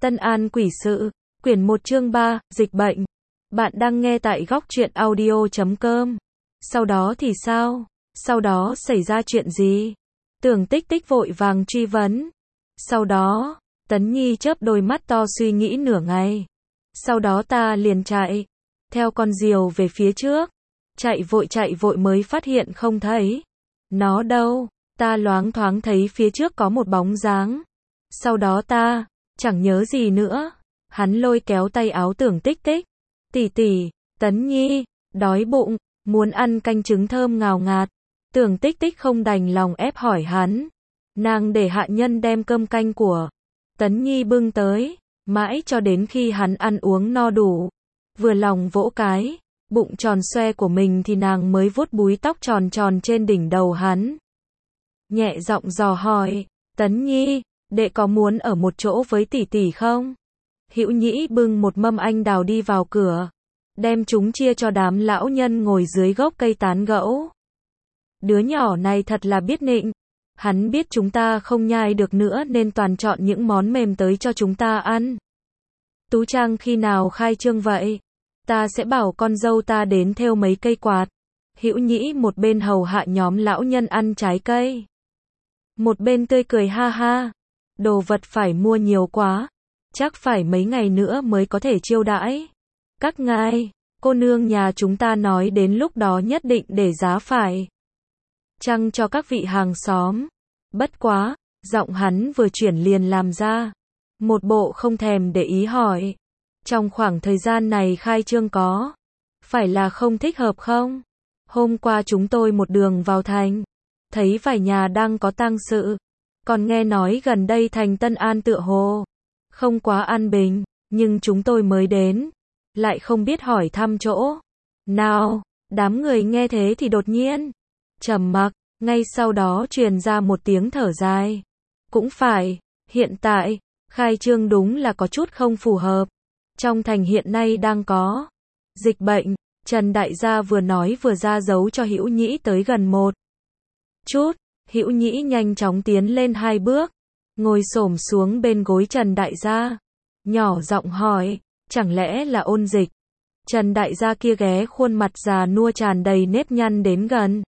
Tân An Quỷ Sự, quyển 1 chương 3, Dịch bệnh. Bạn đang nghe tại góc truyện audio.com. Sau đó thì sao? Sau đó xảy ra chuyện gì? Tưởng Tích Tích vội vàng truy vấn. Sau đó, Tấn Nhi chớp đôi mắt to suy nghĩ nửa ngày. Sau đó ta liền chạy, theo con diều về phía trước. Chạy vội mới phát hiện không thấy. Nó đâu? Ta loáng thoáng thấy phía trước có một bóng dáng. Sau đó ta chẳng nhớ gì nữa. Hắn lôi kéo tay áo Tưởng Tích Tích. Tỷ tỷ, Tấn Nhi, đói bụng, muốn ăn canh trứng thơm ngào ngạt. Tưởng Tích Tích không đành lòng ép hỏi hắn. Nàng để hạ nhân đem cơm canh của Tấn Nhi bưng tới, mãi cho đến khi hắn ăn uống no đủ. Vừa lòng vỗ cái bụng tròn xoe của mình thì nàng mới vuốt búi tóc tròn tròn trên đỉnh đầu hắn. Nhẹ giọng dò hỏi, Tấn Nhi, đệ có muốn ở một chỗ với tỷ tỷ không? Hữu Nhĩ bưng một mâm anh đào đi vào cửa, đem chúng chia cho đám lão nhân ngồi dưới gốc cây tán gẫu. Đứa nhỏ này thật là biết nịnh. Hắn biết chúng ta không nhai được nữa nên toàn chọn những món mềm tới cho chúng ta ăn. Tú Trang khi nào khai trương vậy? Ta sẽ bảo con dâu ta đến thêu mấy cây quạt. Hữu Nhĩ một bên hầu hạ nhóm lão nhân ăn trái cây, một bên tươi cười ha ha. Đồ vật phải mua nhiều quá, chắc phải mấy ngày nữa mới có thể chiêu đãi các ngài. Cô nương nhà chúng ta nói đến lúc đó nhất định để giá phải chăng cho các vị hàng xóm. Bất quá, giọng hắn vừa chuyển liền làm ra một bộ không thèm để ý hỏi. Trong khoảng thời gian này khai trương có phải là không thích hợp không? Hôm qua chúng tôi một đường vào thành, thấy vài nhà đang có tang sự. Còn nghe nói gần đây thành Tân An tựa hồ không quá an bình, nhưng chúng tôi mới đến, lại không biết hỏi thăm chỗ nào. Đám người nghe thế thì đột nhiên trầm mặc, ngay sau đó truyền ra một tiếng thở dài. Cũng phải, hiện tại khai trương đúng là có chút không phù hợp. Trong thành hiện nay đang có dịch bệnh. Trần đại gia vừa nói vừa ra dấu cho Hữu Nhĩ tới gần một chút. Hữu Nhĩ nhanh chóng tiến lên 2 bước, ngồi xổm xuống bên gối Trần đại gia, nhỏ giọng hỏi, chẳng lẽ là ôn dịch? Trần đại gia kia ghé khuôn mặt già nua tràn đầy nếp nhăn đến gần,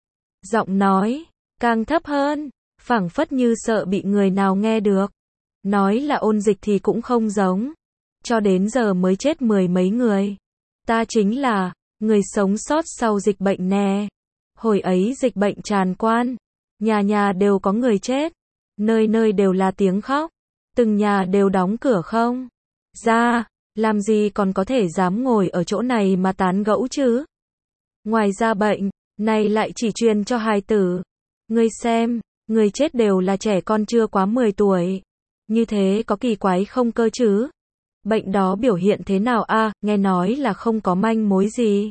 giọng nói càng thấp hơn, phảng phất như sợ bị người nào nghe được. Nói là ôn dịch thì cũng không giống, cho đến giờ mới chết 10 mấy người. Ta chính là người sống sót sau dịch bệnh nè. Hồi ấy dịch bệnh tràn quan, nhà nhà đều có người chết, nơi nơi đều là tiếng khóc, từng nhà đều đóng cửa không ra, làm gì còn có thể dám ngồi ở chỗ này mà tán gẫu chứ. Ngoài ra bệnh này lại chỉ truyền cho hài tử. Ngươi xem, người chết đều là trẻ con chưa quá 10 tuổi. Như thế có kỳ quái không cơ chứ? Bệnh đó biểu hiện thế nào a? Nghe nói là không có manh mối gì.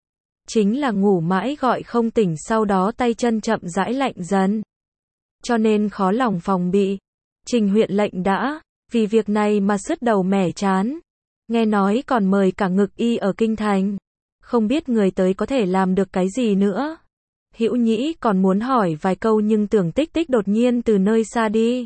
Chính là ngủ mãi gọi không tỉnh, sau đó tay chân chậm rãi lạnh dần. Cho nên khó lòng phòng bị. Trình huyện lệnh đã vì việc này mà sứt đầu mẻ trán. Nghe nói còn mời cả ngực y ở kinh thành. Không biết người tới có thể làm được cái gì nữa. Hữu Nhĩ còn muốn hỏi vài câu nhưng Tưởng Tích Tích đột nhiên từ nơi xa đi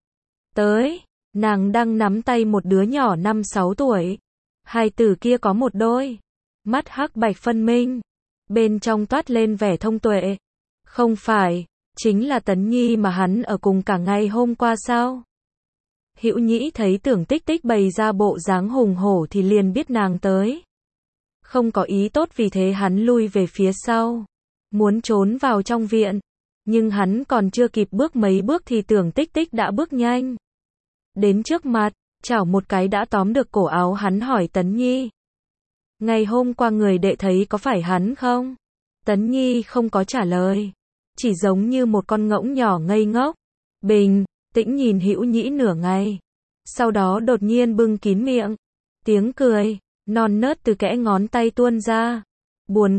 tới. Nàng đang nắm tay một đứa nhỏ 5-6 tuổi. Hài tử kia có một đôi mắt hắc bạch phân minh, bên trong toát lên vẻ thông tuệ. Không phải chính là Tấn Nhi mà hắn ở cùng cả ngày hôm qua sao? Hữu Nhĩ thấy Tưởng Tích Tích bày ra bộ dáng hùng hổ thì liền biết nàng tới không có ý tốt, vì thế hắn lui về phía sau, muốn trốn vào trong viện. Nhưng hắn còn chưa kịp bước mấy bước thì Tưởng Tích Tích đã bước nhanh đến trước mặt, chảo một cái đã tóm được cổ áo hắn, hỏi Tấn Nhi, ngày hôm qua người đệ thấy có phải hắn không? Tấn Nhi không có trả lời, chỉ giống như một con ngỗng nhỏ ngây ngốc, bình tĩnh nhìn Hữu Nhĩ nửa ngày. Sau đó đột nhiên bưng kín miệng, tiếng cười non nớt từ kẽ ngón tay tuôn ra. Buồn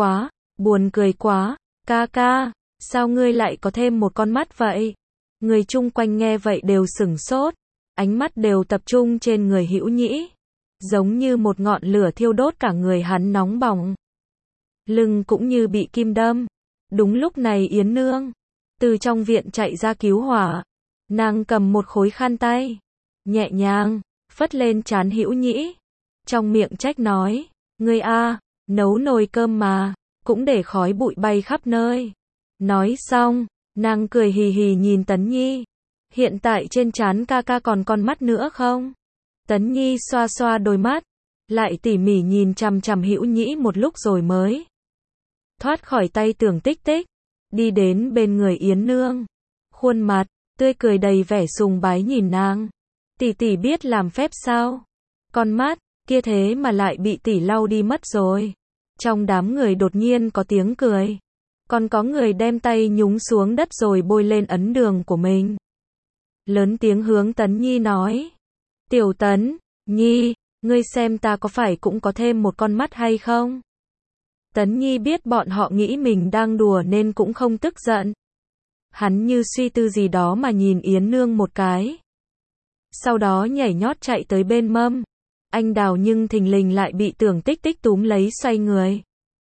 cười quá, ca ca, sao ngươi lại có thêm một con mắt vậy? Người chung quanh nghe vậy đều sửng sốt, ánh mắt đều tập trung trên người Hữu Nhĩ, giống như một ngọn lửa thiêu đốt cả người hắn nóng bỏng, lưng cũng như bị kim đâm. Đúng lúc này Yến Nương từ trong viện chạy ra cứu hỏa. Nàng cầm một khối khăn tay, nhẹ nhàng phất lên trán Hữu Nhĩ, trong miệng trách nói, ngươi a, nấu nồi cơm mà, cũng để khói bụi bay khắp nơi. Nói xong, nàng cười hì hì nhìn Tấn Nhi, hiện tại trên trán ca ca còn con mắt nữa không? Tấn Nhi xoa xoa đôi mắt, lại tỉ mỉ nhìn chằm chằm Hữu Nhĩ một lúc rồi mới thoát khỏi tay Tưởng Tích Tích, đi đến bên người Yến Nương, khuôn mặt tươi cười đầy vẻ sùng bái nhìn nàng. Tỷ tỷ biết làm phép sao? Con mắt kia thế mà lại bị tỷ lau đi mất rồi. Trong đám người đột nhiên có tiếng cười, còn có người đem tay nhúng xuống đất rồi bôi lên ấn đường của mình. Lớn tiếng hướng Tấn Nhi nói, Tiểu Tấn Nhi, ngươi xem ta có phải cũng có thêm một con mắt hay không? Tấn Nhi biết bọn họ nghĩ mình đang đùa nên cũng không tức giận. Hắn như suy tư gì đó mà nhìn Yến Nương một cái. Sau đó nhảy nhót chạy tới bên mâm. Anh Đào nhưng thình lình lại bị Tưởng Tích Tích túm lấy xoay người.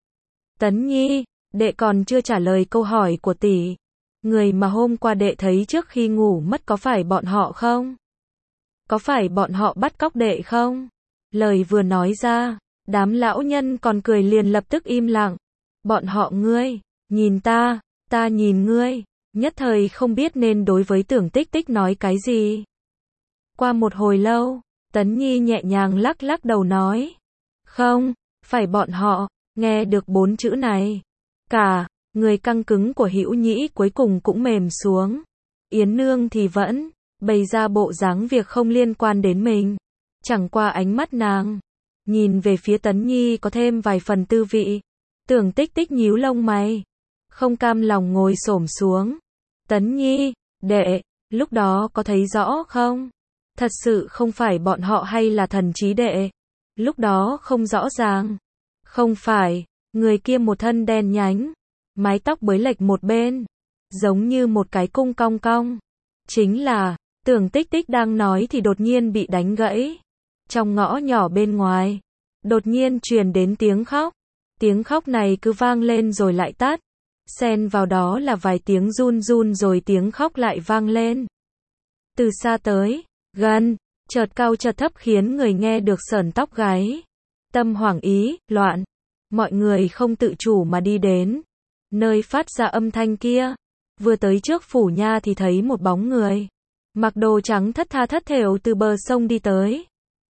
Tấn Nhi, đệ còn chưa trả lời câu hỏi của tỷ. Người mà hôm qua đệ thấy trước khi ngủ mất có phải bọn họ không? Có phải bọn họ bắt cóc đệ không? Lời vừa nói ra, đám lão nhân còn cười liền lập tức im lặng. Bọn họ ngươi, nhìn ta nhìn ngươi, nhất thời không biết nên đối với Tưởng Tích Tích nói cái gì. Qua một hồi lâu, Tấn Nhi nhẹ nhàng lắc lắc đầu nói, không, phải bọn họ. Nghe được 4 chữ này, cả người căng cứng của Hữu Nhĩ cuối cùng cũng mềm xuống. Yến Nương thì vẫn bày ra bộ dáng việc không liên quan đến mình. Chẳng qua ánh mắt nàng nhìn về phía Tấn Nhi có thêm vài phần tư vị. Tưởng Tích Tích nhíu lông mày, không cam lòng ngồi xổm xuống. Tấn Nhi, đệ, lúc đó có thấy rõ không? Thật sự không phải bọn họ hay là thần trí đệ? Lúc đó không rõ ràng. Không phải, người kia một thân đen nhánh, mái tóc bới lệch một bên, giống như một cái cung cong cong. Chính là, Tưởng Tích Tích đang nói thì đột nhiên bị đánh gãy. Trong ngõ nhỏ bên ngoài, đột nhiên truyền đến tiếng khóc. Tiếng khóc này cứ vang lên rồi lại tắt. Xen vào đó là vài tiếng run run rồi tiếng khóc lại vang lên. Từ xa tới gần, chợt cao chợt thấp khiến người nghe được sởn tóc gáy. Tâm hoảng ý, loạn. Mọi người không tự chủ mà đi đến nơi phát ra âm thanh kia. Vừa tới trước phủ nha thì thấy một bóng người mặc đồ trắng thất tha thất thểu từ bờ sông đi tới.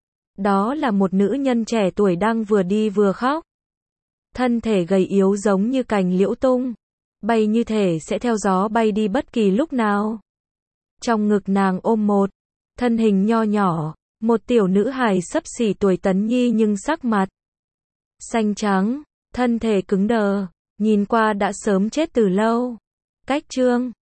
Đó là một nữ nhân trẻ tuổi đang vừa đi vừa khóc. Thân thể gầy yếu giống như cành liễu tung, bay như thể sẽ theo gió bay đi bất kỳ lúc nào. Trong ngực nàng ôm một thân hình nho nhỏ, một tiểu nữ hài xấp xỉ tuổi Tấn Nhi nhưng sắc mặt xanh trắng, thân thể cứng đờ, nhìn qua đã sớm chết từ lâu. Cách chương